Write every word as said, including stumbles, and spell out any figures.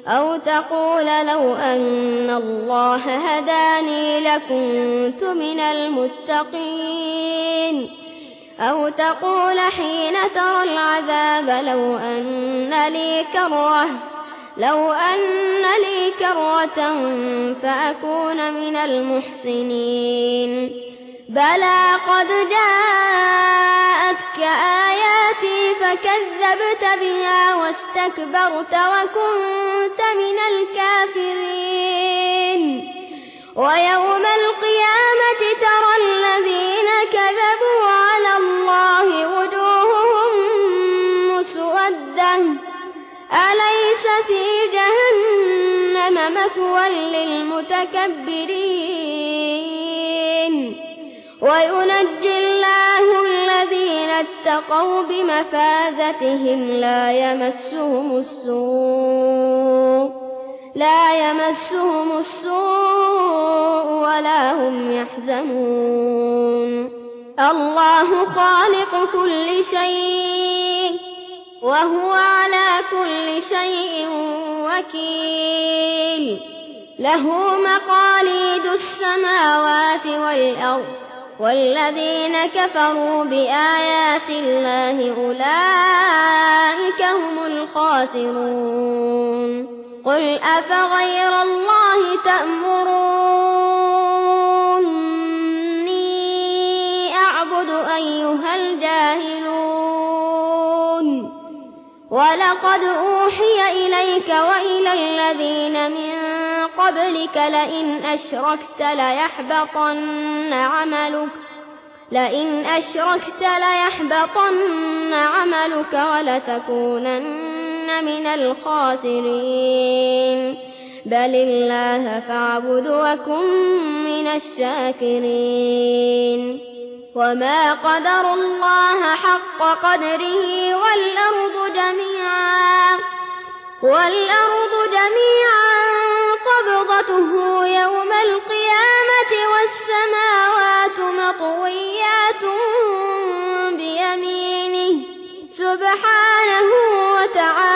أو تقول لو أن الله هداني لكنت من المتقين أو تقول حين ترى العذاب لو أن لي كرة لو أن لي كرة فأكون من المحسنين بلى قد جاءتك آياتي فكذبت بها واستكبرت وكنت من الكافرين ويوم القيامة ترى الذين كذبوا على الله وجوههم مسودة أليس في جهنم مثوى للمتكبرين وينجي الله الذين اتقوا بمفازتهم لا يمسهم السوء لا يمسهم السوء ولا هم يحزنون الله خالق كل شيء وهو على كل شيء وكيل له مقاليد السماوات والأرض والذين كفروا بآيات الله أولئك هم الخاسرون قل أفغير الله تأمروني أعبد أيها الجاهلون ولقد أوحي إليك وإلى الذين من قبلك لئن أشركت ليحبطن عملك لئن أشركت ليحبطن عملك ولتكونن من الخاسرين بل الله فاعبد وكن من الشاكرين وما قدر الله حق قدره والأرض جميعا والأرض جميعا قبضته يوم القيامة والسماوات مطويات بيمينه سبحانه وتعالى